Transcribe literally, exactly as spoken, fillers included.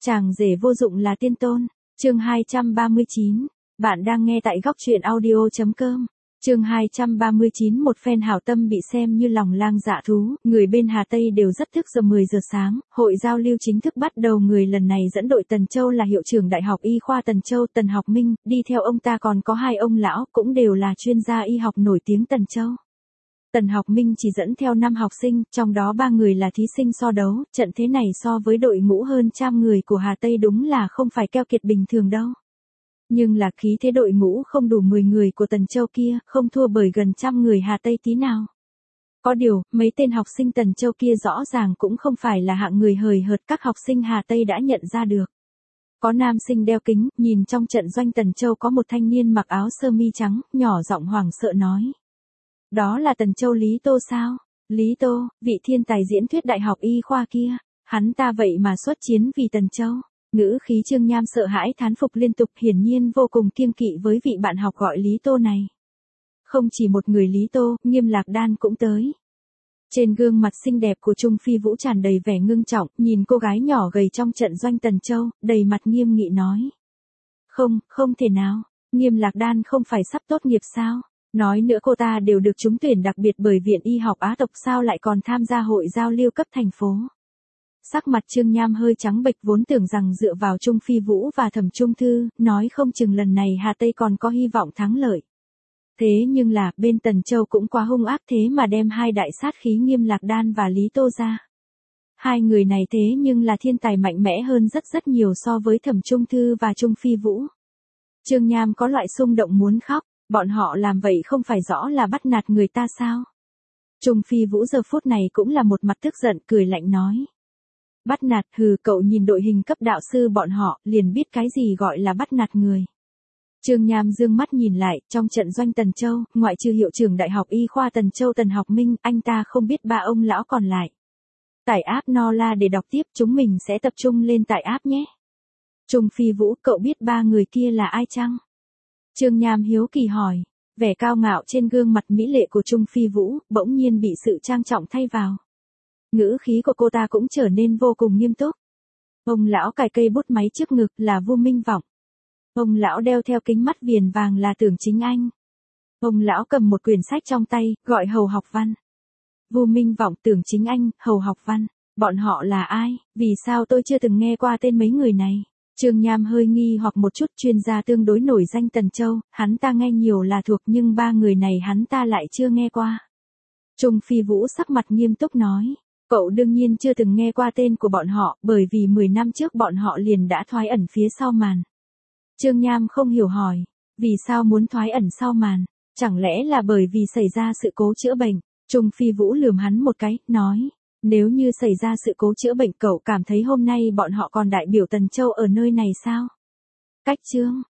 Chàng rể vô dụng là tiên tôn. Chương hai trăm ba mươi chín. Bạn đang nghe tại góc truyện audio chấm com. Chương hai trăm ba mươi chín. Một phen hảo tâm bị xem như lòng lang dạ thú, người bên Hà Tây đều rất thức giờ mười giờ sáng, hội giao lưu chính thức bắt đầu. Người lần này dẫn đội Tần Châu là hiệu trưởng Đại học Y khoa Tần Châu Tần Học Minh, đi theo ông ta còn có hai ông lão, cũng đều là chuyên gia y học nổi tiếng Tần Châu. Tần Học Minh chỉ dẫn theo năm học sinh, trong đó ba người là thí sinh so đấu, trận thế này so với đội ngũ hơn trăm người của Hà Tây đúng là không phải keo kiệt bình thường đâu. Nhưng là khí thế đội ngũ không đủ mười người của Tần Châu kia, không thua bởi gần trăm người Hà Tây tí nào. Có điều, mấy tên học sinh Tần Châu kia rõ ràng cũng không phải là hạng người hời hợt, các học sinh Hà Tây đã nhận ra được. Có nam sinh đeo kính, nhìn trong trận doanh Tần Châu có một thanh niên mặc áo sơ mi trắng, nhỏ giọng hoảng sợ nói. Đó là Tần Châu Lý Tô sao? Lý Tô, vị thiên tài diễn thuyết Đại học Y khoa kia, hắn ta vậy mà xuất chiến vì Tần Châu. Ngữ khí Trương Nham sợ hãi thán phục liên tục, hiển nhiên vô cùng kiêng kỵ với vị bạn học gọi Lý Tô này. Không chỉ một người Lý Tô, Nghiêm Lạc Đan cũng tới. Trên gương mặt xinh đẹp của Trung Phi Vũ tràn đầy vẻ ngưng trọng, nhìn cô gái nhỏ gầy trong trận doanh Tần Châu, đầy mặt nghiêm nghị nói. Không, không thể nào, Nghiêm Lạc Đan không phải sắp tốt nghiệp sao? Nói nữa cô ta đều được trúng tuyển đặc biệt bởi Viện Y học Á tộc, sao lại còn tham gia hội giao lưu cấp thành phố. Sắc mặt Trương Nham hơi trắng bệch, vốn tưởng rằng dựa vào Trung Phi Vũ và Thẩm Trung Thư, nói không chừng lần này Hà Tây còn có hy vọng thắng lợi. Thế nhưng là, bên Tần Châu cũng quá hung ác, thế mà đem hai đại sát khí Nghiêm Lạc Đan và Lý Tô ra. Hai người này thế nhưng là thiên tài mạnh mẽ hơn rất rất nhiều so với Thẩm Trung Thư và Trung Phi Vũ. Trương Nham có loại xung động muốn khóc. Bọn họ làm vậy không phải rõ là bắt nạt người ta sao? Trung Phi Vũ giờ phút này cũng là một mặt tức giận, cười lạnh nói. Bắt nạt, hừ, cậu nhìn đội hình cấp đạo sư bọn họ, liền biết cái gì gọi là bắt nạt người. Trương Nham dương mắt nhìn lại, trong trận doanh Tần Châu, ngoại trừ hiệu trưởng Đại học Y khoa Tần Châu Tần Học Minh, anh ta không biết ba ông lão còn lại. Tải app Nola để đọc tiếp, chúng mình sẽ tập trung lên tải app nhé. Trung Phi Vũ, cậu biết ba người kia là ai chăng? Trương Nham hiếu kỳ hỏi, vẻ cao ngạo trên gương mặt mỹ lệ của Trung Phi Vũ, bỗng nhiên bị sự trang trọng thay vào. Ngữ khí của cô ta cũng trở nên vô cùng nghiêm túc. Ông lão cài cây bút máy trước ngực là Vu Minh Vọng. Ông lão đeo theo kính mắt viền vàng là Tưởng Chính Anh. Ông lão cầm một quyển sách trong tay, gọi Hầu Học Văn. Vu Minh Vọng, Tưởng Chính Anh, Hầu Học Văn, bọn họ là ai, vì sao tôi chưa từng nghe qua tên mấy người này? Trương Nham hơi nghi hoặc một chút, chuyên gia tương đối nổi danh Tần Châu, hắn ta nghe nhiều là thuộc, nhưng ba người này hắn ta lại chưa nghe qua. Trung Phi Vũ sắc mặt nghiêm túc nói, cậu đương nhiên chưa từng nghe qua tên của bọn họ, bởi vì mười năm trước bọn họ liền đã thoái ẩn phía sau màn. Trương Nham không hiểu hỏi, vì sao muốn thoái ẩn sau màn, chẳng lẽ là bởi vì xảy ra sự cố chữa bệnh? Trung Phi Vũ lườm hắn một cái, nói. Nếu như xảy ra sự cố chữa bệnh, cậu cảm thấy hôm nay bọn họ còn đại biểu Tần Châu ở nơi này sao? Cách chương,